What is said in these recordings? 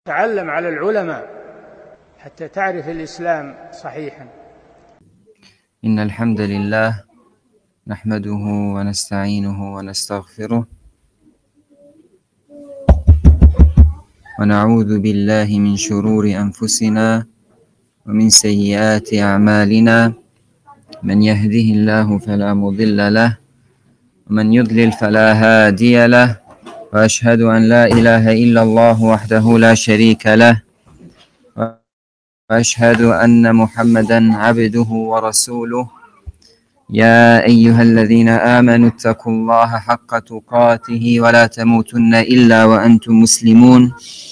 تعلم على العلماء حتى تعرف الإسلام صحيحا. إن الحمد لله نحمده ونستعينه ونستغفره ونعوذ بالله من شرور أنفسنا ومن سيئات أعمالنا. من يهده الله فلا مضل له ومن يضلل فلا هادي له، وأشهد أن لا إله إلا الله وحده لا شريك له، وأشهد أن محمدا عبده ورسوله. يا أيها الذين آمنوا اتقوا الله حق تقاته ولا تموتن إلا وأنتم مسلمون.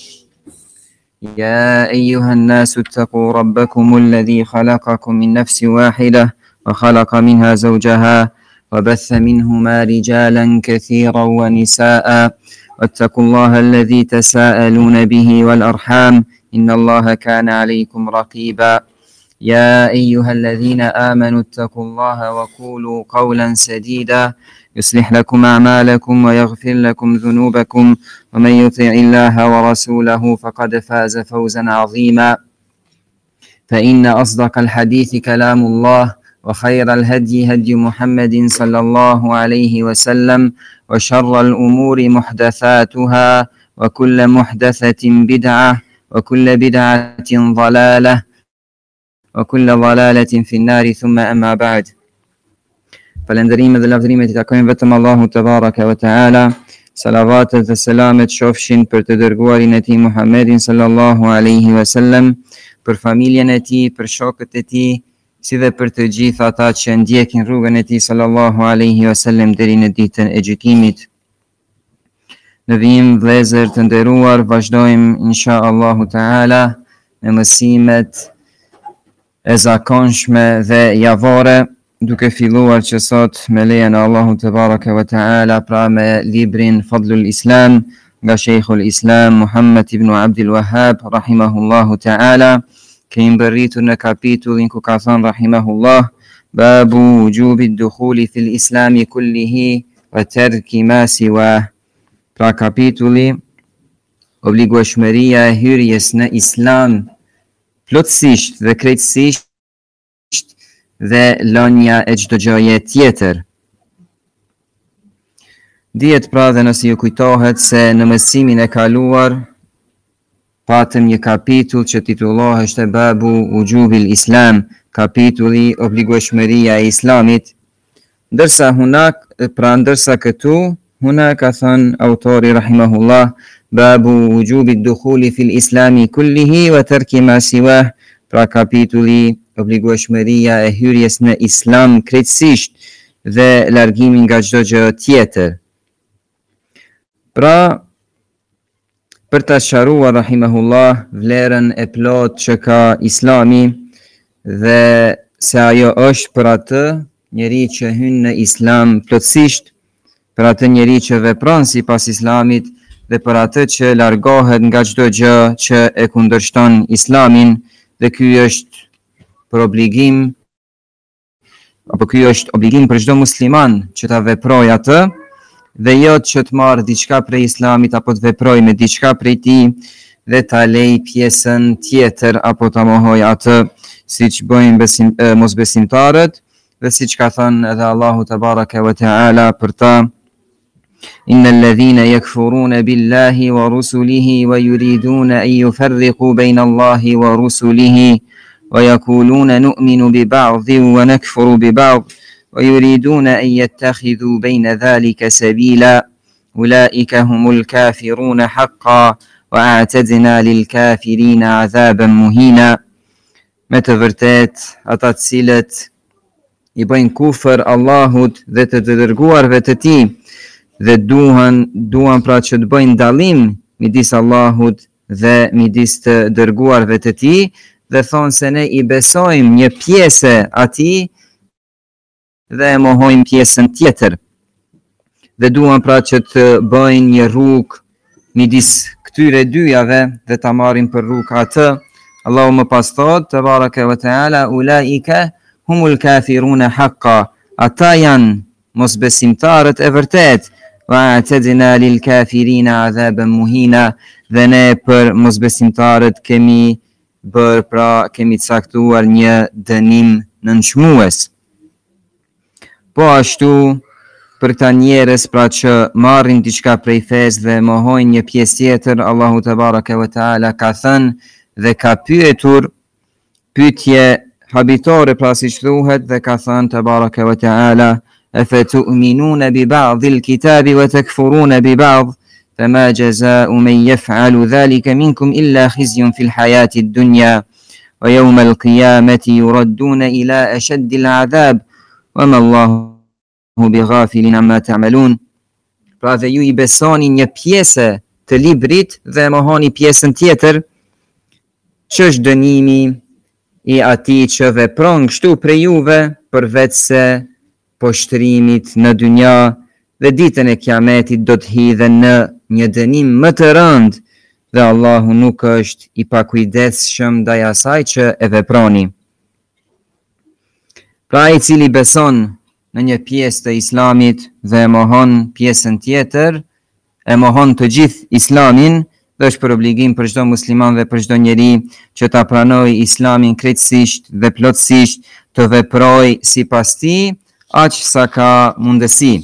يا أيها الناس اتقوا ربكم الذي خلقكم من نفس واحدة وخلق منها زوجها وبث منهما رجالا كثيرا ونساء، واتقوا الله الذي تساءلون به والأرحام إن الله كان عليكم رقيبا. يا أيها الذين آمنوا اتقوا الله وقولوا قولا سديدا يصلح لكم أعمالكم ويغفر لكم ذنوبكم، ومن يطع الله ورسوله فقد فاز فوزا عظيما. فإن أصدق الحديث كلام الله، وخير الهدي هدي محمد صلى الله عليه وسلم، وشر الأمور محدثاتها، وكل محدثة بدعة، وكل بدعة ضلالة، وكل ضلالة في النار. ثم أما بعد. Falënderimet dhe lavdërimet i takojnë vetëm Allahu te baraka ve teala. Salavatet dhe selamet qofshin për të dërguarin e tij Muhammedin sallallahu alaihi wasallam, për familjen e tij, për shokët e tij, si dhe për të gjithë ata që ndjekin rrugën e tij sallallahu alaihi wasallam deri në ditën e gjykimit. Në vijim vëllezër të nderuar, vazhdojmë insha Allahu taala me mësimet e zakonshme dhe javore, duke filluar që sot me lejen e Allahut te baraka ve taala pra me librin Fadlul Islam nga Sheikhul Islam Muhammad ibn Abdul Wahhab rahimahullahu taala. Kemi mbërritur në kapitullin ku ka thënë rahimahullah: Babu wujubi ad-dukhuli fil islami kullihi wa tarki ma siwa. Pra kapitulli obligueshmëria e hyrjes në islam plotësisht dhe krejtësisht dhe lënia e çdo gjëje tjetër. Dihet pra dhe nëse ju kujtohet se në mësimin e kaluar patëm një kapitull që titulloheshte Babu Wujubil Islam, kapitulli obligueshmëria e islamit, ndërsa këtu huna ka thënë autori rahimahullah Babu Wujubid dukhuli fil islami kullihi wa tarki ma siwah, pra kapitulli obligueshmëria e hyrjes në islam krejtësisht dhe largimin nga çdo gjë tjetër. Pra, për ta sqaruar rahimahullah vlerën e plot që ka islami dhe se ajo është për atë njeri që hyn në islam plotësisht, për atë njeri që vepron sipas islamit dhe për atë që largohet nga çdo gjë që e kundërshton islamin, dhe ky është obligim për çdo musliman që ta veprojë atë, dhe jo që të marrë diçka prej islamit apo të veprojë me diçka prej tij dhe ta lej pjesën tjetër apo ta mohojë atë, siç bëjnë mosbesimtarët dhe siç ka thënë edhe Allahu te baraka ve teala për ta: Innal ladhina yakfuruna billahi wa rusulihi wa yuriduna an yufarriqu bayna Allahi wa rusulihi ويقولون نؤمن ببعض ونكفر ببعض ويريدون أن يتخذوا بين ذلك سبيلا أولئك هم الكافرون حقا وأعتدنا للكافرين عذابا مهينا. Me të vërtet, ata të cilët i bëjnë kufër Allahut dhe të dërguarve të tij dhe duan pra që të bëjnë dallim midis Allahut dhe midis të dërguarve të tij, dhe thonë se ne i besojmë një pjesë atij dhe e mohojmë pjesën tjetër. Dhe duan pra që të bëjnë një rrugë midis këtyre dyjave dhe ta marrin për rrugë atë. Allahu më pas thot te baraka ve teala: Ulaika humul kafiruna haqqa. Ata janë mosbesimtarët e vërtet. وأعتدنا للكافرين عذابا مهينا. Dhe ne për mosbesimtarët kemi bërë, pra kemi caktuar një dënim nënçmues. Po ashtu për këta njerëz pra që marrin diçka prej fesë dhe mohojnë një pjesë tjetër, Allahu te baraka ve taala ka thënë dhe ka pyetur pyetje habitore, pra siç thuhet, dhe ka thënë te baraka ve taala: "Afatu'minuna bi ba'dil kitabi wa takfuruna bi ba'd, فما جزاء من يفعل ذلك منكم إلا خزي في الحياة الدنيا ويوم القيامة يردون إلى أشد العذاب وما الله بغافل عما تعملون." Pra dhe ju I besoni një pjesë të librit dhe mohoni pjesën tjetër, ç'është dënimi I atij që vepron kështu prej juve përveç se poshtrimit në dynja, dhe ditën e kiametit do të hidhen në një dënim më të rëndë dhe Allahu nuk është I pakujdesshëm ndaj asaj që e veproni. Pra I cili beson në një pjesë të Islamit dhe e mohon pjesën tjetër, e mohon të gjithë Islamin, dhe është për obligim për çdo musliman dhe për çdo njeri që ta pranojë Islamin krejtësisht dhe plotësisht, të veprojë sipas tij aq sa ka mundësi.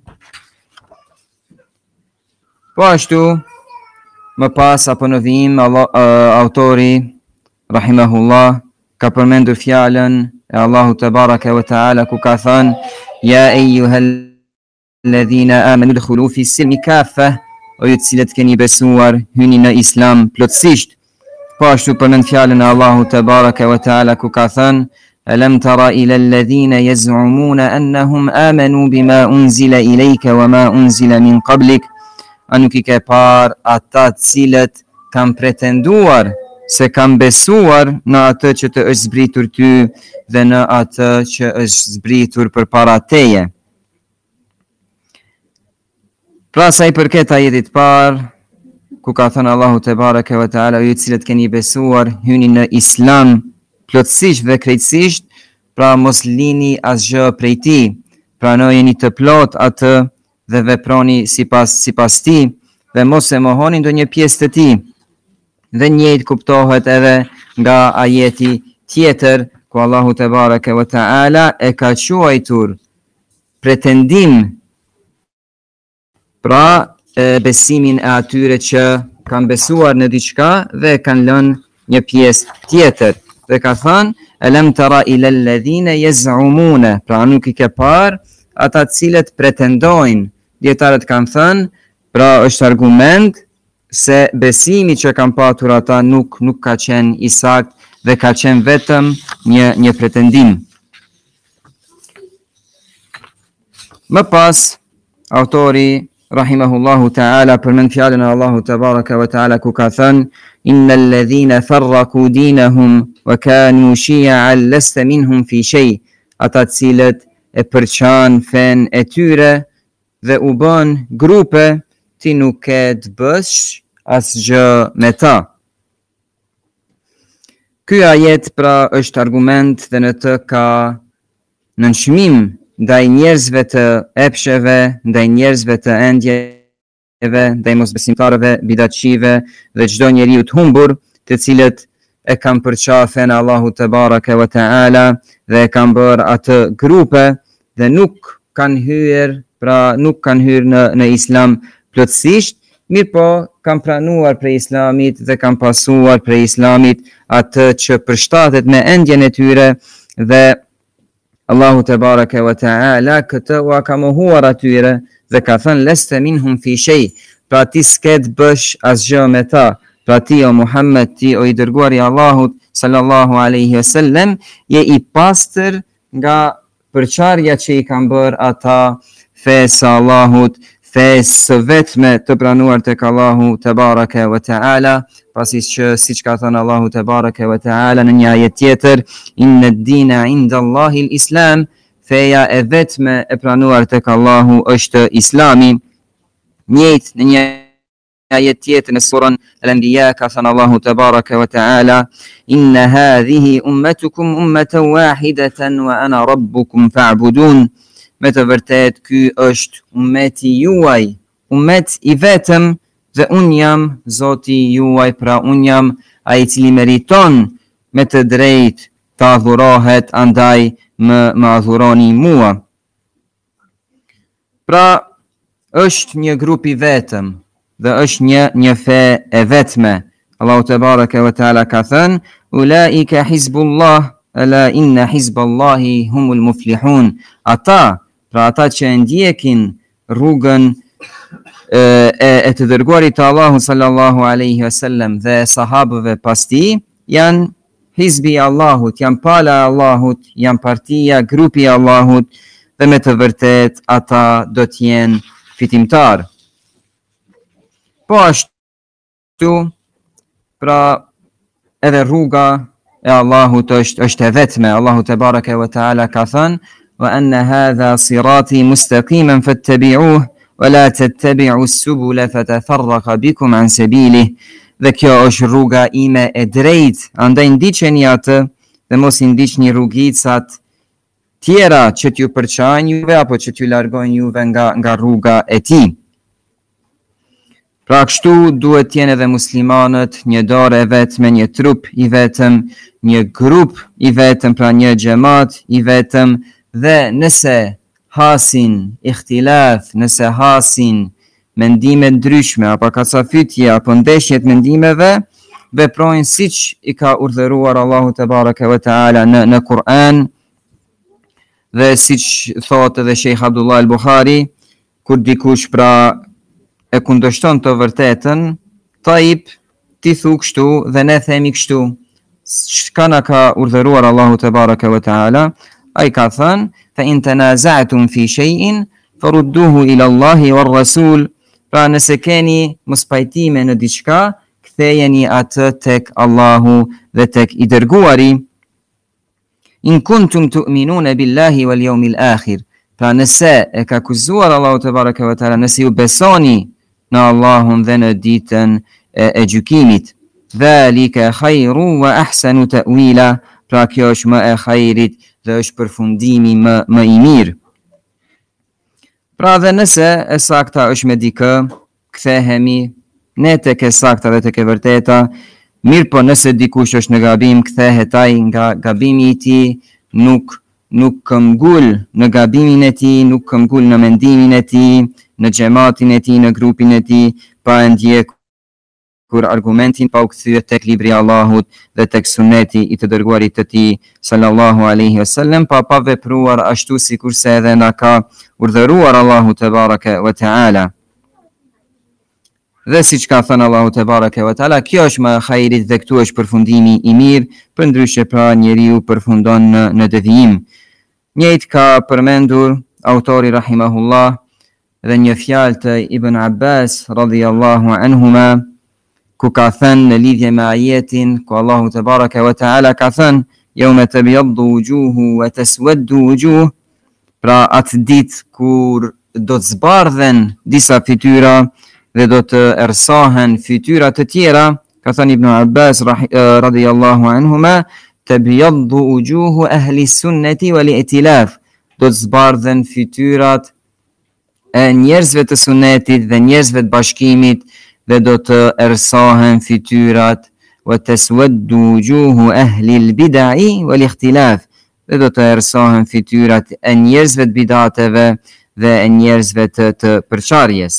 Po ashtu, më pas apo në vijim, autori, rahimahullah, ka përmendur fjalën e Allahu te baraka ve taala ku ka thënë: "Ya eyyuhal ladhina amanu udkhulu fi silmi kaffa", o ju të cilët keni besuar, hyni në Islam plotësisht. Po ashtu përmend fjalën e Allahu te baraka ve taala ku ka thënë: "Alam tara ila alladhina yaz'umuna annahum amanu bima unzila ilayka wama unzila min qablik", a nuk I ke par ata cilët kam pretenduar se kam besuar në atë që të është zbritur ty dhe në atë që është zbritur përpara teje. Pra sa I përket ajetit parë, ku ka thënë Allahu te baraka ve taala: "Ju të cilët keni besuar, hyni në Islam plotësisht dhe krejtësisht, pra mos lini asgjë prej tij, pranojeni të plot atë dhe veproni sipas tij dhe mos e mohoni ndonjë pjesë të tij." Dhe njëjtë kuptohet edhe nga ajeti tjetër ku Allahu te baraka ve taala e ka quajtur pretendim, pra besimin e atyre që kanë besuar në diçka dhe kanë lënë një pjesë tjetër. Dhe ka thënë: "Alam tara ila alladhina yaz'umuna", pra nuk I ke par ata cilët pretendojnë. Dietarët kanë thënë, pra është argument se besimi që kanë patur ata nuk ka qenë I saktë dhe ka qenë vetëm një pretendim. Më pas, autori rahimahullahu ta'ala përmend fjalën e Allahu te baraka ve ta'ala ku ka thënë: "Innal ladhina farraqu dinahum wa kanu shi'an lasta minhum fi shay", ata cilët e përçan fen e tyre dhe u bën grupe, ti nuk ke të bësh asgjë me ta. Ky ajet pra është argument dhe në të ka nënçmim ndaj njerëzve të epsheve, ndaj njerëzve të endjeve, ndaj mosbesimtarëve, bidatçive dhe çdo njeriu të humbur, të cilët e kanë përçafen Allahu te baraka ve taala dhe e kanë bërë atë grupe dhe nuk kanë hyrë në Islam plotësisht, mirë po kanë pranuar prej Islamit dhe kanë pasuar prej Islamit atë që përshtatet me endjen e tyre, dhe Allahu te baraka ve taala këtë u ka mohuar atyre dhe ka thënë: "Leste minhum fi shay", pra ti s'ke të bësh asgjë me ta. Pra ti o Muhammed, ti o I dërguari I Allahut sallallahu alaihi wasallam, je I pastër nga përçarja që I kanë bërë ata fesë Allahut, fesë së vetme të pranuar tek Allahu te baraka ve taala, pasi që siç ka thënë Allahu te baraka ve taala në një ajet tjetër: "Inna ad-dina 'inda Allahi al-Islam", feja e vetme e pranuar tek Allahu është Islami. Njëjtë në një ajet tjetër në surën Al-Anbiya ka thënë Allahu te baraka ve taala: "Inna hadhihi ummatukum ummatan wahidatan wa ana rabbukum fa'budun", me të vërtet ky është ummeti juaj, umet I vetëm dhe unë jam Zoti juaj, pra unë jam ai I cili meriton me të drejtë të adhurohet, andaj më adhuroni mua. Pra është një grup I vetëm dhe është një fe e vetme. Allahu te bareke ve teala ka thënë: "Ulaika hizbullah, ala inna hizballahi humul muflihun." Ata që ndjekin rrugën e të dërguarit të Allahu sallallahu alaihi wasallam dhe sahabëve pas tij janë hizbi I Allahut, janë pala e Allahut, janë partia, grupi I Allahut dhe me të vërtet ata do të jenë fitimtar. Po ashtu, pra edhe rruga e Allahut është e vetme. Allahu te bareke ve teala ka thënë: "Wa anna hadha sirati mustaqiman fattabi'uhu wa la tattabi'u as-subula fatafarraqa bikum an sabilihi." Dhe kjo është rruga ime e drejtë, andaj ndiqeni atë dhe mos I ndiqni rrugicat tjera që t'ju përçajnë juve apo që t'ju largojnë juve nga rruga e tij. Pra kështu duhet t'jenë edhe muslimanët një dorë e vetme, një trup I vetëm, një grup I vetëm, pra një xhamat I vetëm, dhe nëse hasin ikhtilaf, nëse hasin mendime ndryshme apo kasafytje apo ndeshjet mendimeve, veprojnë siç I ka urdhëruar Allahu te bareke ve teala në Kur'an, dhe siç thotë edhe Sheikh Abdullah al-Bukhari, kur dikush pra e kundërshton të vërtetën, taib ti thu kështu dhe ne themi kështu. Çka na ka urdhëruar Allahu te bareke ve teala? Ai ka thënë: "Fa in tanaza'tum fi shay'in farudduhu ila Allahi war Rasul." Pra nëse keni mospajtime në diçka, kthejeni atë tek Allahu dhe tek I dërguari. In kuntum tu'minuna billahi wal yawmil akhir. Pra nëse e ka akuzuar Allahu te bareke ve teala, nëse ju besoni në Allahun dhe në ditën e gjykimit. Dhalika khairu wa ahsanu ta'wila. Pra kjo është më e khairit dhe është përfundimi më I mirë. Pra dhe nëse e sakta është me dikë, kthehemi ne tek e sakta dhe tek e vërteta. Mirë po nëse dikush është në gabim, kthehet ai nga gabimi I tij, nuk këmbgul në gabimin e tij, nuk këmbgul në mendimin e tij, në xhamatin e tij, në grupin e tij, pa e ndjekur argumentin, pa u kthyer tek libri I Allahut dhe tek suneti I të dërguarit të tij sallallahu alaihi wasallam, pa vepruar ashtu sikurse edhe na ka urdhëruar Allahu te bareke ve teala. Dhe siç ka thënë Allahu te bareke ve teala, kjo është më e khairit dhe këtu është përfundimi I mirë, përndryshe pra njeriu përfundon në devijim. Njëjtë ka përmendur autori rahimahullah dhe një fjalë të Ibn Abbas radhiyallahu anhuma, ku ka thënë në lidhje me ajetin ku Allahu te bareke ve teala ka thënë: "Yawma tabyaddu wujuhu wa taswaddu wujuh." Pra atë ditë kur do të zbardhen disa fytyra dhe do të ersahen fytyra të tjera, ka thënë Ibn Abbas radhiyallahu anhuma: "Tabyaddu wujuhu ahli sunnati wal i'tilaf." Do të zbardhen fytyrat e njerëzve të sunetit dhe njerëzve të bashkimit, dhe do të ersahen fytyrat wa taswaddu wujuhu ahli al-bid'i wal ikhtilaf, dhe do të ersahen fytyrat e njerëzve të bidateve dhe e njerëzve të përçarjes.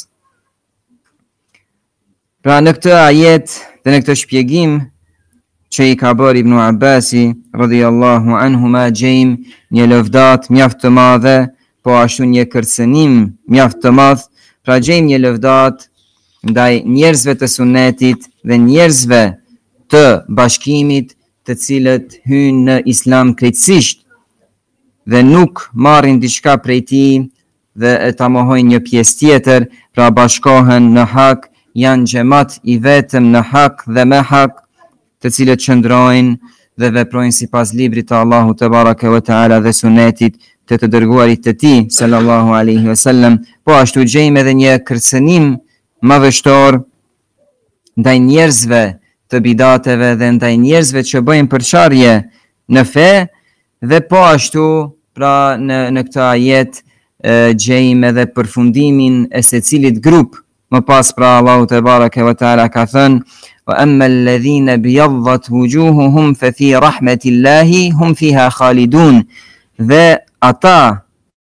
Pra në këtë ajet dhe në këtë shpjegim që I ka bërë Ibn Abbasi radhiyallahu anhuma, gjejmë një lëvdat mjaft të madhe, po ashtu një kërcënim mjaft të madh. Pra gjejmë një lëvdat ndaj njerëzve të sunetit dhe njerëzve të bashkimit, të cilët hynë në islam krejtësisht dhe nuk marrin diçka prej tij dhe ta mohojnë një pjesë tjetër, pra bashkohen në hak, janë xhamat I vetëm në hak dhe me hak, të cilët qëndrojnë dhe veprojnë sipas librit të Allahut te bareke ve teala dhe sunetit të dërguarit të tij sallallahu alaihi wasallam. Po ashtu gjejmë edhe një kërcënim madhështor ndaj njerëzve të bidateve dhe ndaj njerëzve që bëjnë përçarje në fe, dhe po ashtu pra në këtë ajet gjejmë edhe përfundimin e secilit grup Më pas pra Allahu te bareke ve teala ka thënë: "Wa amma alladhina biyaddat wujuhuhum fa fi rahmatillahi hum fiha khalidun." Dhe ata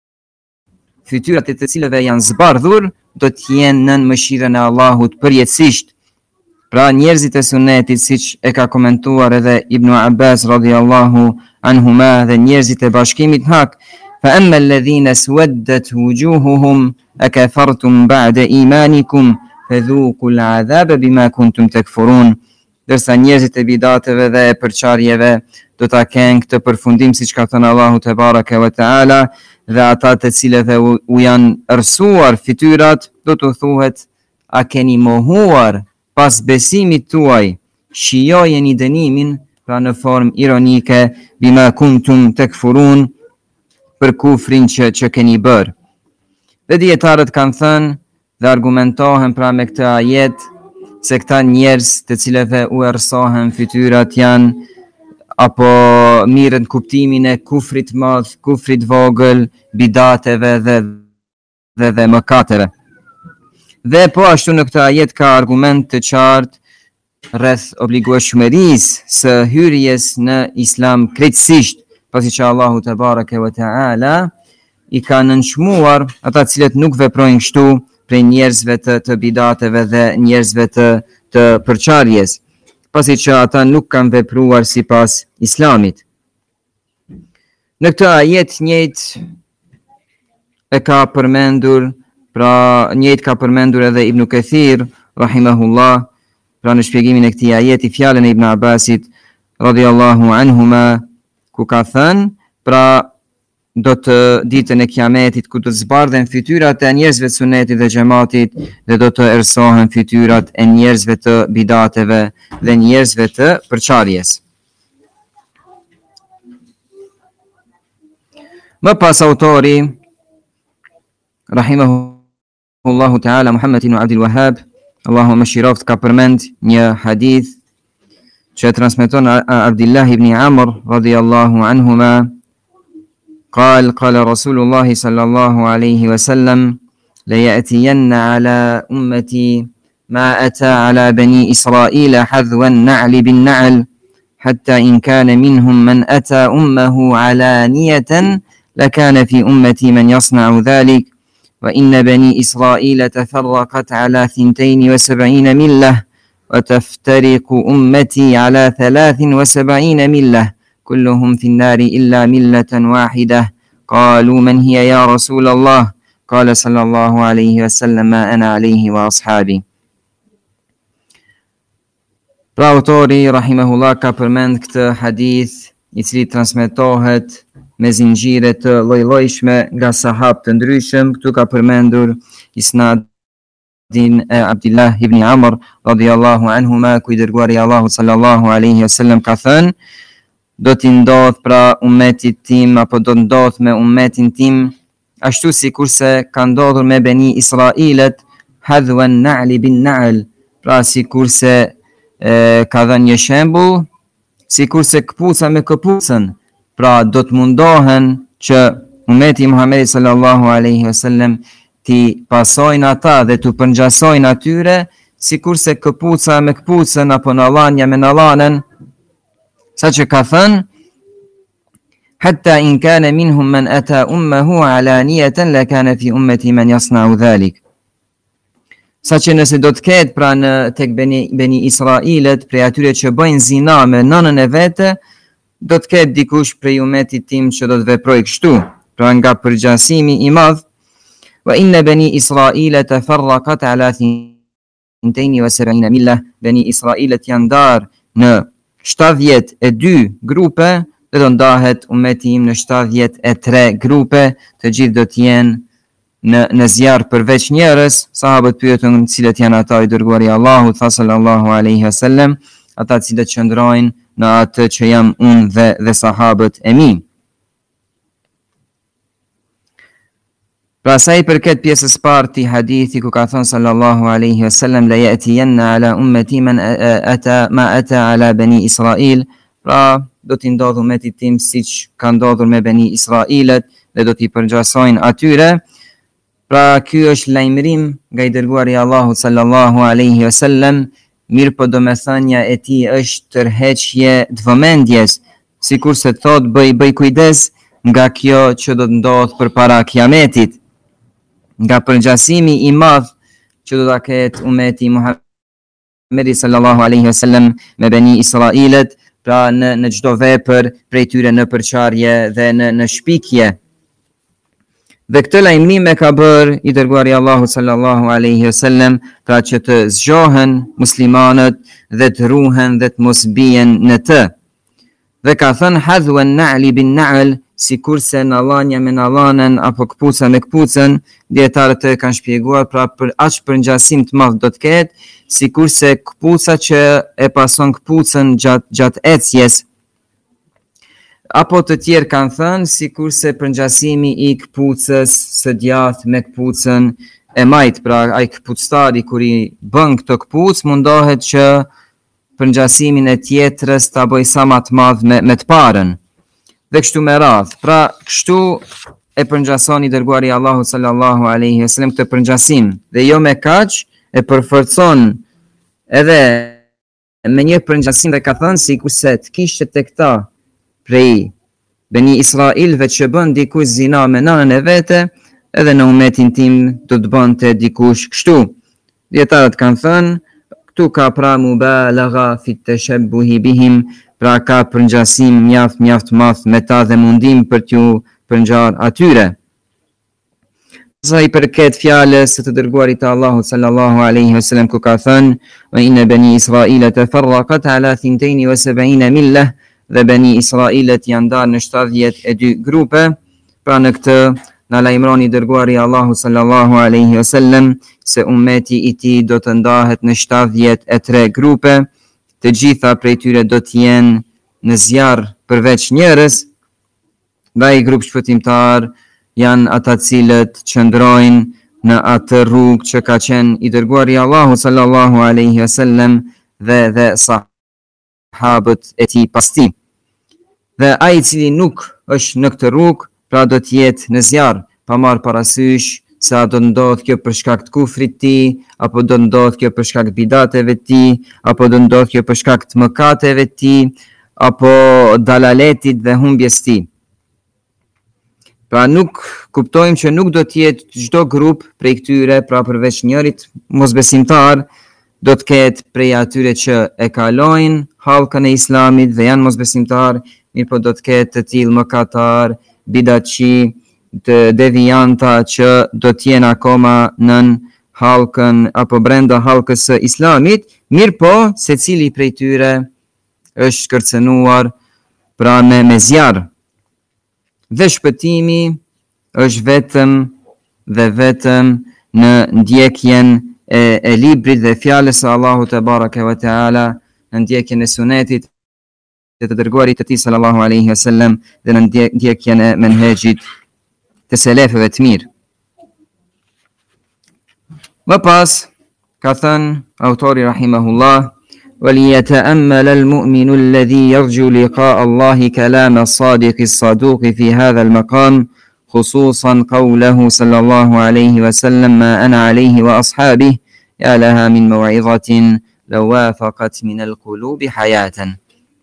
fytyrat e të cilëve janë zbardhur do të jenë nën mëshirën e Allahut përjetësisht. Pra njerëzit e sunetit, siç e ka komentuar edhe Ibn Abbas radhiyallahu anhuma, dhe njerëzit e bashkimit hak: "Fa amma alladhina swaddat wujuhuhum akafartum ba'da imanikum fadhuqul 'adhaba bima kuntum takfurun." Dërsa njerëzit e bidateve dhe e përçarjeve do ta kenë këtë përfundim siç ka thënë Allahu te bareke ve teala, dhe ata të cilëve u janë errësuar fytyrat do të thuhet: "A keni mohuar pas besimit tuaj, shijojeni dënimin", pra në formë ironike, bima kuntum takfurun, për kufrin që keni bërë. Dhe dietarët kanë thënë dhe argumentohen pra me këtë ajet se këta njerëz të cilëve u errësohen fytyrat janë apo mirën kuptimin e kufrit madh, kufrit vogël, bidateve dhe mëkateve. Dhe po ashtu në këtë ajet ka argument të qartë rreth obligueshmërisë së hyrjes në Islam krejtësisht, pasi që Allahu te bareke ve teala i ka nënçmuar ata cilët nuk veprojnë kështu prej njerëzve të bidateve dhe njerëzve të përçarjes, pasi që ata nuk kanë vepruar sipas Islamit. Në këtë ajet njëjtë e ka përmendur, pra njëjtë ka përmendur edhe Ibn Kathir rahimahullah, pra në shpjegimin e këtij ajeti fjalën e Ibn Abbasit radhiyallahu anhuma, ku ka thënë, pra do të ditën e kiametit ku të zbardhen fytyrat e njerëzve të sunetit dhe xhamatit dhe do të errësohen fytyrat e njerëzve të bidateve dhe njerëzve të përçarjes. Më pas autori rahimahullahu ta'ala Muhammad ibn Abdul Wahhab, Allahu më shiroft, ka përmend një hadith që transmeton Abdullah ibn Amr radhiyallahu anhuma, قال رسول الله صلى الله عليه وسلم: ليأتين على أمتي ما أتى على بني إسرائيل حذو النعل بالنعل حتى إن كان منهم من أتى أمه علانية لكان في أمتي من يصنع ذلك وإن بني إسرائيل تفرقت على 72 ملة وتفترق أمتي على 73 ملة كلهم في النار إلا ملة واحدة قالوا من هي يا رسول الله قال صلى الله عليه وسلم ما أنا عليه وأصحابي. Pra autori rahimahullah ka përmend këtë hadith i cili transmetohet me zinxhire të lloj-llojshme nga sahabë të ndryshëm. Këtu ka përmendur isnadin e Abdullah ibn Amr radhiyallahu anhuma, ku i dërguari i Allahut sallallahu alaihi wasallam ka thënë: do t'i ndodh pra ummetit tim, apo do ndodh me ummetin tim ashtu si kurse ka ndodhur me Beni Israilet, hadhwan na'li bin na'l, pra si kurse ka dhënë një shembull, si kurse këpuca me këpucën, pra do të mundohen që ummeti Muhamedit sallallahu alaihi wasallam ti pasojnë ata dhe të përngjasojnë atyre, si kurse këpuca me këpucën apo nallania me nallanën, sa që ka thënë: hatta in kana minhum man ata ummuhu alaniyatan la kana fi ummati man yasna'u dhalik. Sa që nëse do të ketë pra në tek Beni Israilet prej atyre që bëjnë zina me nënën e vete, do të ketë dikush prej ummetit tim që do të veprojë kështu, pra nga përgjasimi i madh. Wa inna Beni Israila tafarraqat ala 72 milla, Beni Israilet janë ndarë në 72 grupe dhe do ndahet ummeti im në 73 grupe, të gjithë do të jenë në zjarr përveç njerëz. Sahabët pyetën cilët janë ata, i dërguari i Allahut tha sallallahu alaihi wasallam: ata cilët qëndrojnë në atë që jam unë dhe sahabët e mi. Pra sa i përket pjesës parë të hadithi ku ka thënë sallallahu alaihi wasallam: la ya'tiyanna ala ummati man ma ata ala bani Israil, pra do t'i ndodhë ummetit tim siç ka ndodhur me Beni Israilet dhe do t'i përngjasojnë atyre. Pra ky është lajmërim nga i dërguari i Allahut sallallahu alaihi wasallam, mirë po domethënia e tij është tërheqje të vëmendjes, sikurse thot bëj kujdes nga kjo që do të ndodh përpara kiametit, nga përngjasimi i madh që do ta ketë ummeti Muhamedi sallallahu alaihi wasallam me Beni Israilet, pra në çdo vepër prej tyre në përçarje dhe në shpikje. Dhe këtë lajmërim e ka bërë i dërguari Allahu sallallahu alaihi wasallam, pra që të zgjohen muslimanët dhe të ruhen dhe të mos bien në të. Dhe ka thënë hadhu an-na'li bin-na'l, sikurse nallania me nallanen apo kpuca me kpucën, dietarët e kanë shpjeguar, pra për aq përngjasim të madh do të ketë, sikurse kpuca që e pason kpucën gjatë ecjes. Apo të tjerë kanë thënë, sikurse përngjasimi i kpucës së djathtë me kpucën e majtë, pra ai kpuctari kur i bën këtë kpucë mundohet që përngjasimin e tjetrës ta bëjë sa më të madh me të parën. Dhe kështu me radhë. Pra kështu e përngjason i dërguari Allahu sallallahu alaihi wasallam këtë përngjasim, dhe jo me kaq e përforcon edhe me një përngjasim, dhe ka thënë sikurse të kishte tek ta prej Beni Israilve që bën dikush zina me nanën e vete, edhe në ummetin tim do të bënte dikush kështu. Dietarët kanë thënë, këtu ka pra mubalagha fi tashabbuhi bihim, pra ka përngjasim mjaft madh me ta dhe mundim për t'ju përngjar atyre. Sa i përket fjalës së të dërguarit të Allahut sallallahu alaihi wasallam, ku ka thënë wa inna bani Israila tafarraqat ala 72 millah, dhe Beni Israilet janë ndarë në 72 grupe. Pra në këtë na lajmëron i dërguari Allahu sallallahu alaihi wasallam se ummeti i tij do të ndahet në 73 grupe, të gjitha prej tyre do të jenë në zjarr përveç njërës, dhe ai grup shpëtimtar janë ata cilët qëndrojnë në atë rrugë që ka qenë i dërguari Allahu sallallahu alaihi wasallam dhe sahabët e tij pas tij. Dhe ai i cili nuk është në këtë rrugë, pra do të jetë në zjarr, pa marrë parasysh se a do të ndodh kjo për shkak të kufrit të tij, apo do të ndodh kjo për shkak të bidateve të tij, apo do të ndodh kjo për shkak të mëkateve të tij, apo dalaletit dhe humbjes të tij. Pra nuk kuptojmë që nuk do të jetë çdo grup prej këtyre, pra përveç njërit mosbesimtar, do të ketë prej atyre që e kalojnë hallkën e islamit dhe janë mosbesimtar, mirë po do të ketë të tillë mëkatar, bidatçi, të devijanta që do të jenë akoma nën hallkën apo brenda hallkës së islamit, mirë po secili prej tyre është shkërcenuar pra me zjarr. Dhe shpëtimi është vetëm në ndjekjen e librit dhe fjalës së Allahut te baraka ve teala, në ndjekjen e sunetit të dërguarit të tij sallallahu alaihi wasallam dhe në ndjekjen e menhexhit të selefëve të mirë. Më pas ka thënë autori rahimahullah, وَلِيَتَأَمَّلَ الْمُؤْمِنُ الَّذِي يَرْجُو لِقَاءَ اللَّهِ كَلَامَ الصَّادِقِ الصَّدُوقِ فِي هَذَا الْمَقَامِ خُصُوصًا قَوْلَهُ صلى الله عليه وسلم ما أنا عليه وأصحابه يا لها من موعظة لو وافقت من القلوب حياة.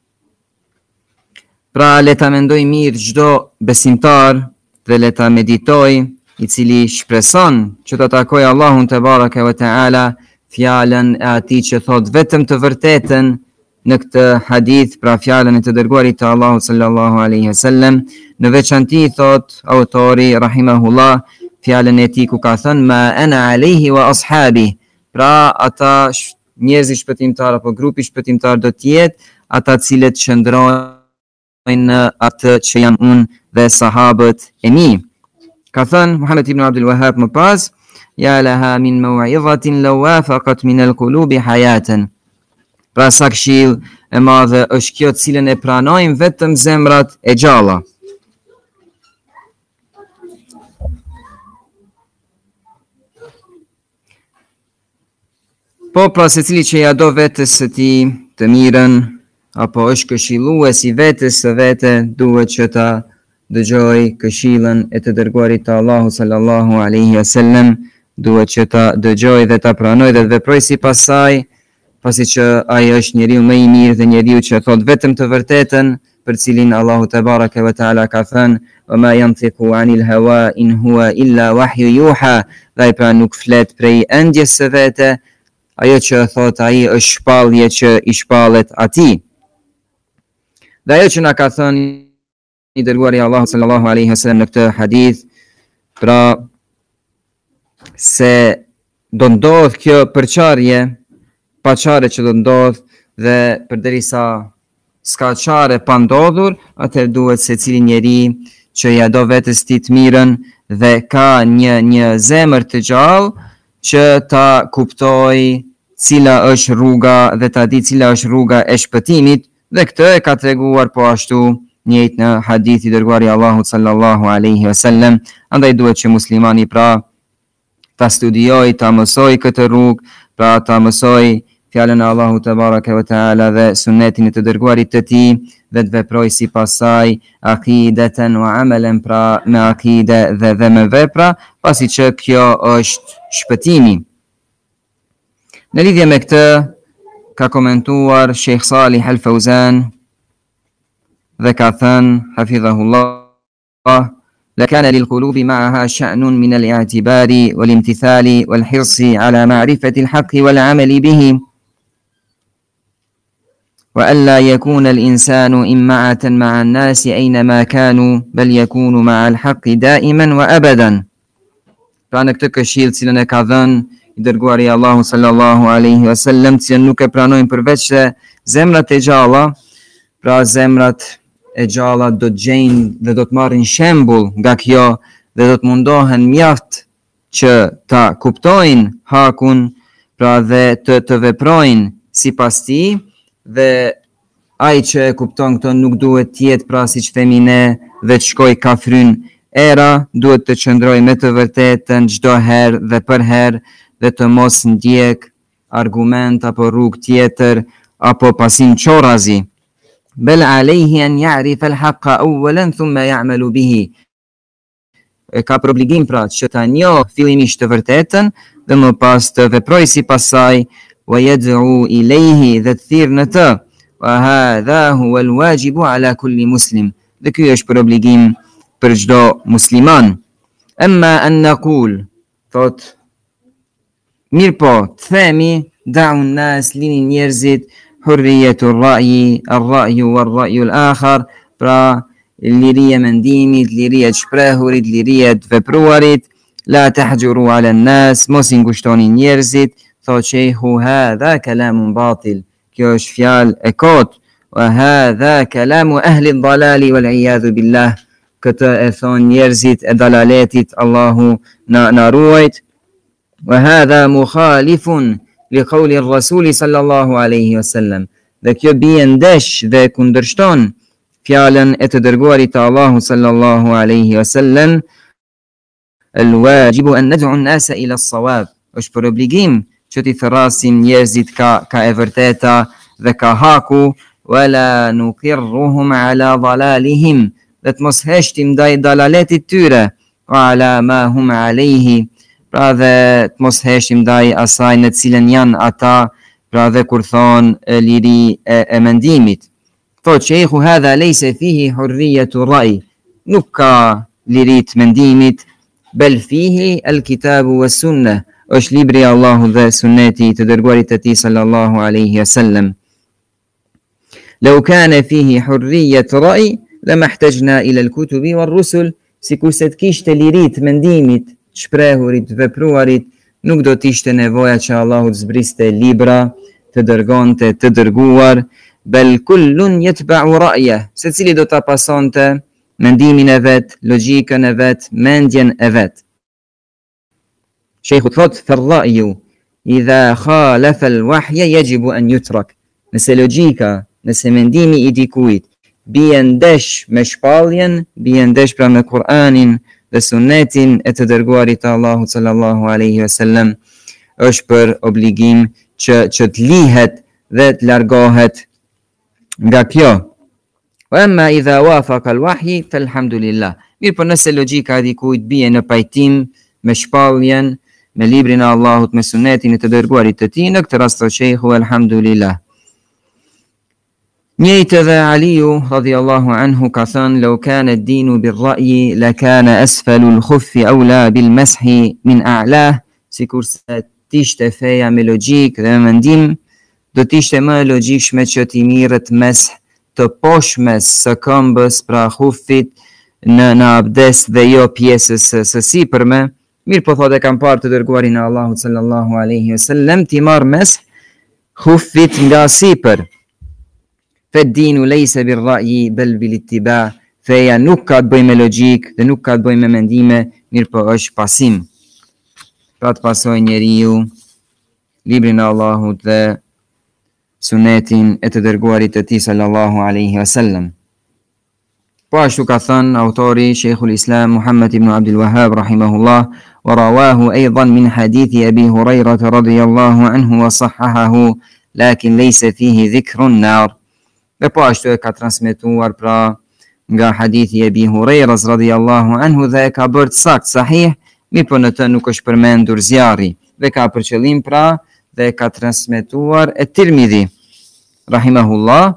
Pra le ta mendoj mirë çdo besimtar dhe le ta meditoj, i cili shpreson që të takoj Allahun te baraka ve teala, fjalën e atij që thot vetëm të vërtetën në këtë hadith, pra fjalën e të dërguarit të Allahut sallallahu alaihi wasallam. Në veçanti thot autori rahimahullah fjalën e tij ku ka thënë ma ana alaihi wa ashabi, pra ata njerëzit shpëtimtar apo grupi shpëtimtar do të jetë ata cilët qëndrojnë në atë që jam unë dhe sahabët e mi. Ka thënë Muhammed ibn Abdul Wahhab më pas, ja laha min maw'izatin law wafaqat min al-qulubi hayatan. Pra sa këshill e madhe është kjo cilën e pranojnë vetëm zemrat e gjalla. Po pra secili që ja do vetës së tij të mirën, apo është këshillues i vetes së vete, duhet që ta dëgjoj këshillën e të dërguarit të Allahut sallallahu alaihi wasallam, duhet që ta dëgjoj dhe ta pranoj dhe të veproj sipas saj, pasi që ai është njeriu më i mirë dhe njeriu që thot vetëm të vërtetën, për cilin Allahu te baraka ve taala ka thënë: "Wa ma yantiqu anil hawa in huwa illa wahyu yuha", dhe ai pra nuk flet prej ëndjes së vete, ajo që thot ai është shpallje që i shpallet atij. Dhe ajo që na ka thënë i dërguari Allahu sallallahu alaihi wasallam në këtë hadith, pra se do ndodh kjo përçarje, paçare që do ndodh, dhe përderisa s'ka çare pa ndodhur, atëherë duhet se cili njeri që ja do vetes tij të mirën dhe ka një zemër të gjallë që ta kuptoj cila është rruga dhe ta di cila është rruga e shpëtimit, dhe këtë e ka treguar po ashtu njëjtë në hadith i dërguari Allahut sallallahu alaihi wasallam. Andaj duhet që muslimani pra ta studioj, ta mësoj këtë rrugë, pra ta mësoj fjalën e Allahut te baraka ve taala dhe sunetin e të dërguarit të tij dhe të veproj sipas saj, akideten wa amalan, pra me akide dhe me vepra, pasi që kjo është shpëtimi. Në lidhje me këtë ka komentuar Sheikh Salih Al-Fawzan dhe ka thënë hafidhahullah: لكان للقلوب معها شأن من الاعتبار والامتثال والحرص على معرفة الحق والعمل به، وألا يكون الإنسان إمعة مع الناس أينما كانوا، بل يكون مع الحق دائما وأبدا. Pra në këtë këshill cilën e ka dhënë i dërguari Allahu sallallahu alaihi wasallam, që nuk e pranojnë përveç se zemrat e gjalla, pra zemrat e gjalla do të gjejnë dhe do të marrin shembull nga kjo dhe do të mundohen mjaft që ta kuptojnë hakun, pra dhe të veprojnë sipas tij, dhe ai që e kupton këto nuk duhet të jetë pra siç themi ne dhe të shkoj ka fryn era, duhet të qëndroj me të vërtetën çdo herë dhe për herë dhe të mos ndjek argument apo rrugë tjetër apo pasim çorazi. بل عليه أن يعرف الحق أولا ثم يعمل به. Ka për obligim pra që ta njoh fillimisht të vërtetën dhe më pas të veproj sipas saj, wa yad'u ilayhi, dhe të thirrë në të, wa hadha huwa al-wajibu ala kulli muslim, dhe ky është për obligim për çdo musliman. Amma an naqul, thot mirë po, të themi da'u an-nas, lini njerëzit, hurriyetu ar-ra'yi, ar-ra'yu war-ra'yu al-akhar, pra liria mendimit, liria të shprehurit, liria të vepruarit, la tahjuru ala an-nas, mos i ngushtoni njerëzit, thot shehu hadha kalamun batil, kjo është fjalë e kot, wa hadha kalamu ahli ad-dalali wal iyadhu billah, këtë e thon njerëzit e dalaletit, Allahu na ruajt, wa hadha mukhalifun li qawli ar-rasuli sallallahu alaihi wasallam, dhe kjo bie ndesh dhe kundërshton fjalën e të dërguarit të Allahu sallallahu alaihi wasallam: al-wajibu an nad'u an-nasa ila as-sawab, është për obligim që t'i thrasim njerëzit ka e vërteta dhe ka haku, wala nuqirruhum ala dalalihim, dhe të mos heshtim ndaj dalaletit tyre, wa ala ma hum alaihi, pra dhe të mos heshtim ndaj asaj në cilën janë ata, pra dhe kur thonë liri e mendimit. Thot sheikhu hadha laysa fihi hurriyatu ra'i, nuk ka liri të mendimit, bel fihi al-kitabu was-sunnah, është libri Allahu dhe sunneti të dërguarit të tij sallallahu alaihi wasallam. Law kana fihi hurriyatu ra'i lama ihtajna ila al-kutubi war-rusul, sikurse të kishte liri të mendimit, shprehurit, vepruarit, nuk do të ishte nevoja që Allahu të zbriste libra, të dërgonte të dërguar, bel kullun yatba'u ra'yah, secili do ta pasonte mendimin e vet, logjikën e vet, mendjen e vet. Sheikhu thot far-ra'yu idha khalafa al-wahya yajibu an yutrak, nëse logjika, nëse mendimi i dikujt bie ndesh me shpalljen, bie ndesh pra me Kur'anin dhe sunnetin e të dërguarit të Allahut sallallahu alaihi wasallam, është për obligim që të lihet dhe të largohet nga kjo. وأما إذا وافق الوحي فالحمد لله. Mirë po nëse logjika e dikujt bie në pajtim me shpalljen, me librin e Allahut, me sunetin e të dërguarit të tij, në këtë rast sheikhu alhamdulillah. Njëjtë edhe Aliu radhiyallahu anhu ka thënë: "Law kana ad-dinu bir-ra'yi lakana asfalu al-khuffi awla bil-mashi min a'lah", sikur se t'ishte feja me logjik dhe me mendim, do t'ishte më e logjikshme që t'i mirët mes të poshmes së këmbës, pra hufit në abdes dhe jo pjesës së sipërme. Mirë po thotë kam parë të dërguarin e Allahut sallallahu alaihi wasallam t'i marr mes hufit nga sipër. Fed-dinu laysa bir-ra'yi bal bil-ittiba', feja nuk ka të bëjë me logjik dhe nuk ka të bëjë me mendime, mirë po është pasim. Pra të pasojë njeriu librin e Allahut dhe sunetin e të dërguarit të tij sallallahu alaihi wasallam. Po ashtu ka thënë autori Sheikhul Islam Muhammad ibn Abdul Wahhab rahimahullah, wa rawahu aydan min hadithi Abi Hurairah radhiyallahu anhu wa sahhahahu lakin laysa fihi dhikrun nar. Dhe po ashtu e ka transmetuar pra nga hadithi Abi Hurairah radhiyallahu anhu dhe e ka bërë sakt sahih, mirë po në të nuk është përmendur zjarri, dhe ka për qëllim pra dhe ka transmetuar e Tirmidhi rahimahullah.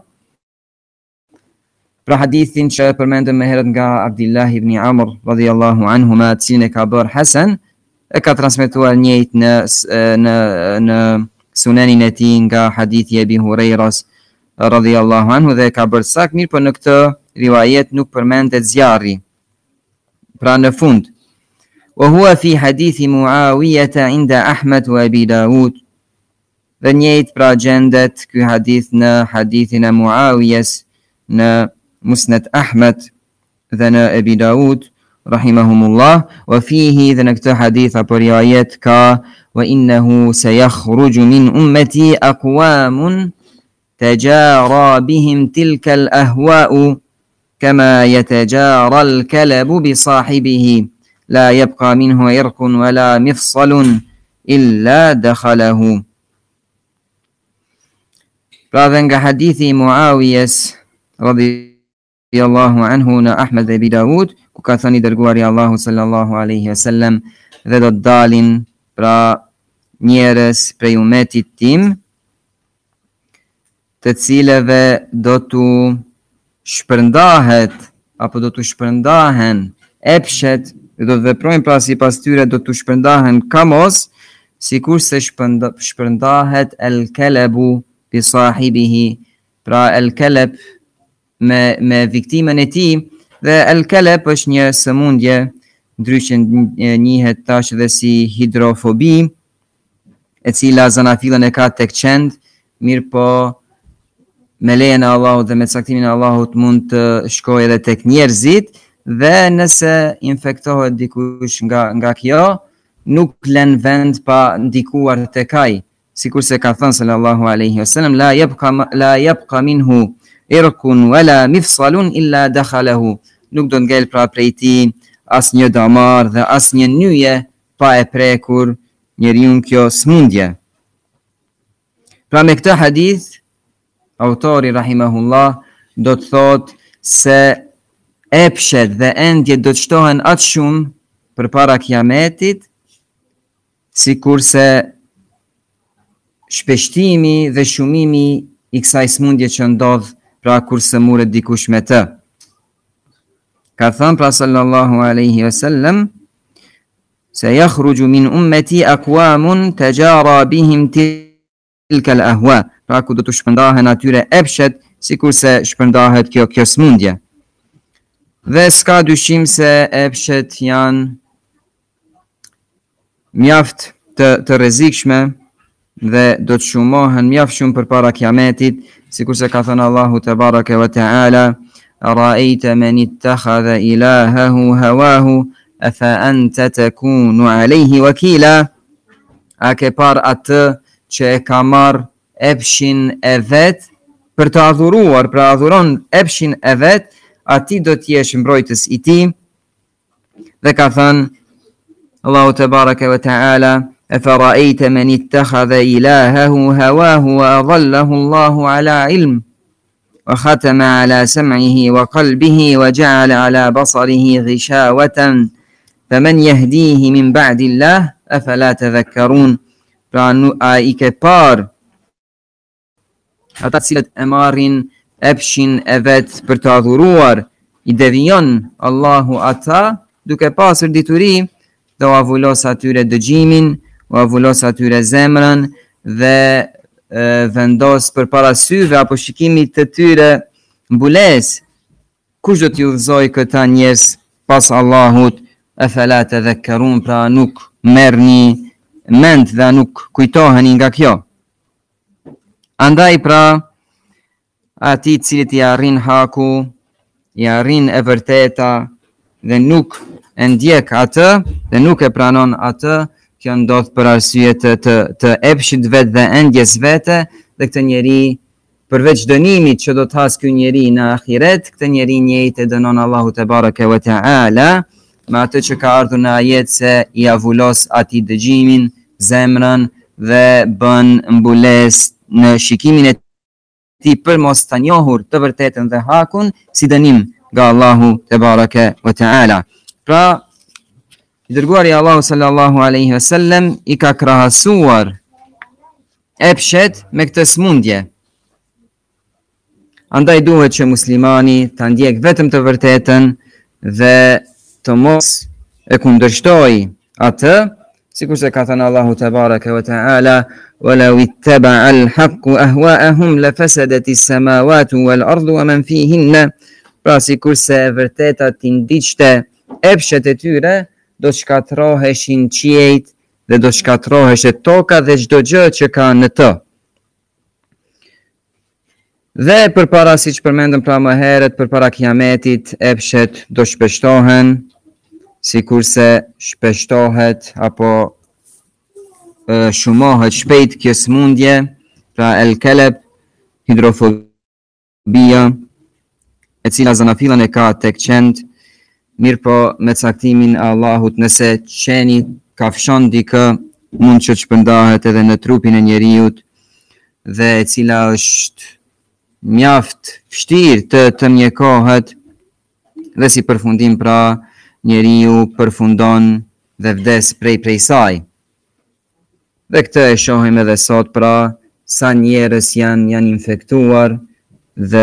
Pra hadithin që përmendëm më herët nga Abdullah ibn Amr radhiyallahu anhuma, cilin e ka bërë Hasan, e ka transmetuar njëjtë në sunenin e tij nga hadithi e Abi Hurairës radhiyallahu anhu dhe e ka bërë sakt, mirë po në këtë rivajet nuk përmendet zjarri. Pra në fund, wa huwa fi hadithi Muawiyah inda Ahmad wa Abi Dawud, dhe njëjtë pra gjendet ky hadith në hadithin e Muawiyes në Musnad Ahmad dhe në Abi Dawud rahimahumullah. Wa fihi, dhe në këtë hadith apo rivajet ka: wa innahu sayakhruju min ummati aqwamun tajara bihim tilka al-ahwa'u kama yatajara al-kalabu bi sahibihi la yabqa minhu irqun wala mifsalun illa dakhalahu. Pra dhe nga hadithi Muawiyes radhiyallahu anhu në Ahmed dhe Abi Dawud, ku ka thënë i dërguari Allahu sallallahu alaihi wasallam: dhe do të dalin pra njerëz prej umetit tim, të cilëve do t'u shpërndahet apo do t'u shpërndahen epshet, do të veprojnë pra sipas tyre, do t'u shpërndahen kamos, sikur se shpërndahet el-kelebu bi sahibihi, pra el-keleb me viktimën e tij, dhe el-keleb është një sëmundje, ndryshe njihet tash dhe si hidrofobi, e cila zanafillën e ka tek qend, mirë po me lejen e Allahut dhe me caktimin e Allahut mund të shkojë edhe tek njerëzit, dhe nëse infektohet dikush nga kjo, nuk lën vend pa ndikuar tek ai. Sikur se ka thënë sallallahu alaihi wasallam: la yabqa minhu irqun wala mifsalun illa dakhalahu, nuk do ngel pra prej tij asnjë damar dhe asnjë nyje pa e prekur njeriu kjo smundje. Pra me këtë hadith autori rahimahullah do të thotë se epshet dhe endjet do të shtohen atë shumë përpara kiametit, sikur se shpeshtimi dhe shumimi i kësaj smundje që ndodh pra kur sëmuret dikush me të. Ka thënë pra sallallahu alaihi wasallam: se yakhruju min ummati aqwamun tajara bihim tilka al-ahwa, pra ku do të shpërndahen atyre epshet sikur se shpërndahet kjo smundje. Dhe s'ka dyshim se epshet janë mjaft të rrezikshme dhe do të shumohen mjaft shumë përpara kiametit, sikur se ka thënë Allahu te baraka wa taala: ara'ayta man ittakhadha ilahahu hawahu afa anta takunu alayhi wakila, a ke par atë që e ka marr epshin e vet për të adhuruar, pra adhuron epshin e vet, ati do t'jesh mbrojtës i tij. Dhe ka thënë Allahu te baraka wa taala: أفرأيت من اتخذ إلهه هواه وأضله الله على علم وختم على سمعه وقلبه وجعل على بصره غشاوة فمن يهديه من بعد الله أفلا تذكرون. Pra ai ke par ata cilët e marrin epshin e vet për të adhuruar, i devijon Allahu ata duke pasur dituri, dhe u avullos atyre dëgjimin, u avullos atyre zemrën dhe vendos për para syve apo shikimit të tyre mbules. Kush do t'ju udhëzoj këta njerëz pas Allahut? Afala tadhakkarun, pra nuk merrni mend dhe nuk kujtoheni nga kjo. Andaj pra ati cilit i arrin haku, i arrin e vërteta dhe nuk e ndjek atë dhe nuk e pranon atë, kjo ndodh për arsye të epshit vet dhe endjes vete, dhe këtë njeri përveç dënimit që do të has ky njeri në ahiret, këtë njeri njëjtë e dënon Allahu te bareke ve teala me atë që ka ardhur në ajet se i avullos atij dëgjimin, zemrën dhe bën mbules në shikimin e tij për mos ta njohur të vërtetën dhe hakun si dënim nga Allahu te bareke ve teala. Pra i dërguari Allahu sallallahu alaihi wasallam i ka krahasuar epshet me këtë smundje. Andaj duhet që muslimani ta ndjek vetëm të vërtetën dhe të mos e kundërshtoj atë, sikur se ka thënë Allahu te bareke ve teala: "Walau ittaba'a al-haqqu ahwa'ahum lafasadati as-samawati wal-ardu wa man fihinna." Pra sikur se e vërteta t'i ndiqte epshet e tyre, do shkatroheshin qiejt dhe do shkatroheshe toka dhe çdo gjë që ka në të. Dhe përpara, siç përmendëm pra më herët, përpara kiametit epshet do shpeshtohen, sikurse shpeshtohet apo shumohet shpejt kjo smundje, pra el-keleb, hidrofobia, e cila zanafillën e ka tek qend, mirë po me caktimin e Allahut, nëse qeni kafshon dikë, mund që të shpërndahet edhe në trupin e njeriut, dhe e cila është mjaft vështirë të mjekohet, dhe si përfundim pra njeriu përfundon dhe vdes prej saj. Dhe këtë e shohim edhe sot, pra sa njerëz janë infektuar dhe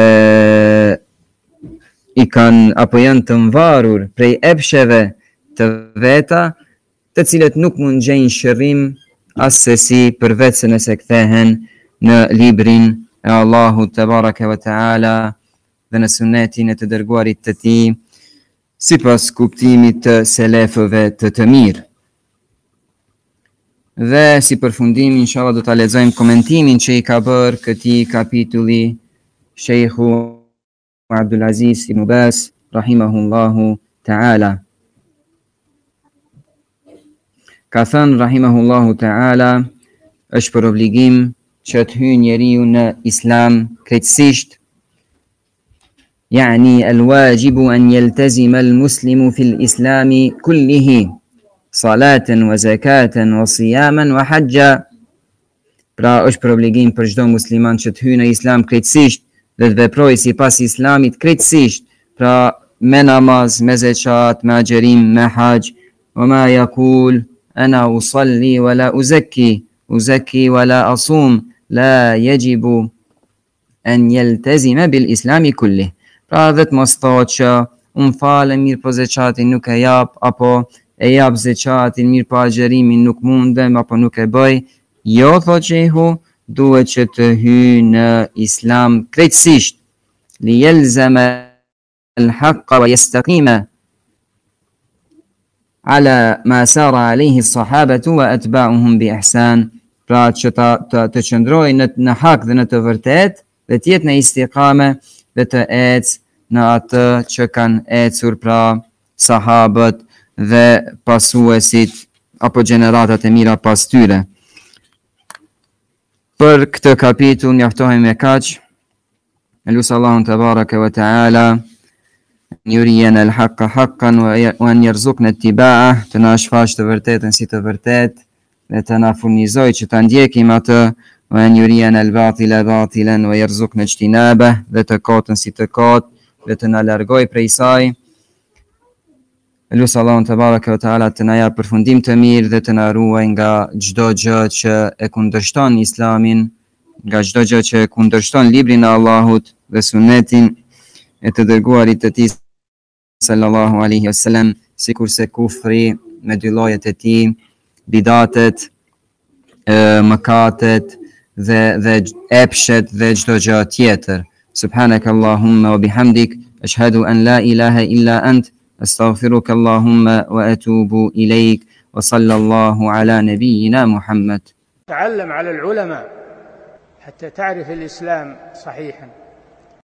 i kanë apo janë të mvarur prej epsheve të veta, të cilët nuk mund gjejnë shërim as se si përveç se nëse kthehen në librin e Allahut te bareke ve teala dhe në sunetin e të dërguarit të tij, sipas kuptimit të selefëve të mirë. Dhe si përfundim, inshallah do ta lexojmë komentimin që i ka bërë këtij kapitulli Sheikhu Abdulaziz ibn Baz rahimahullahu ta'ala. Ka thënë rahimahullahu ta'ala, është për obligim që të hyjë njeriu në islam krejtësisht, yani al-wajibu an yaltazima al-muslimu fil islami kullihi salatan wa zakatan wa siyaman wa hajja. Pra është për obligim për çdo musliman që të hyjë në islam krejtësisht dhe të veprojë sipas islamit krejtësisht, pra me namaz, me zeqat, me agjerim, me hajj, wa ma yaqul ana usalli wa la uzakki wa la asum, la yajibu an yaltazima bil islami kulli. Pra dhe të mos thotë që unë falem, mirë po zeqatin nuk e jap, apo e jap zeqatin, mirë po agjerimin nuk mundem, apo nuk e bëj. Jo, thotë shehu, duhet që të hyjë në islam krejtësisht, li yalzama al-haqqa wa yastaqima ala ma sara alayhi as-sahabatu wa atba'uhum bi ihsan. Pra që të qëndrojë në hak dhe në të vërtet, dhe të jetë në istiqame dhe të ecë në atë që kanë ecur pra sahabët dhe pasuesit apo gjeneratat e mira pas tyre. Për këtë kapitull mjaftohemi me kaq. Elusë Allahun te bareke ve teala yuriyana al-haqqa haqqan wa an yarzuqna ittiba'ah, të na shfaq të vërtetën si të vërtet dhe të na furnizoj që ta ndjekim atë, وأن يرينا الباطل باطلا ويرزقنا اجتنابه dhe të kotën si të kotë dhe të na largoj prej saj. Lusë Allahun te bareke ve teala të na jap përfundim të mirë dhe të na ruaj nga çdo gjë që e kundërshton Islamin, nga çdo gjë që e kundërshton librin e Allahut dhe sunetin e të dërguarit të tij sallallahu alaihi wasallam, sikurse kufri me dy llojet e tij, bidatet, mëkatet dhe epshet dhe çdo gjë tjetër. Subhanakallahumma wa bihamdik, ashhadu an la ilaha illa ant, astaghfiruka Allahumma wa atubu ilayk, wa sallallahu ala nabiyyina Muhammad. تعلم على العلماء حتى تعرف الإسلام صحيحا.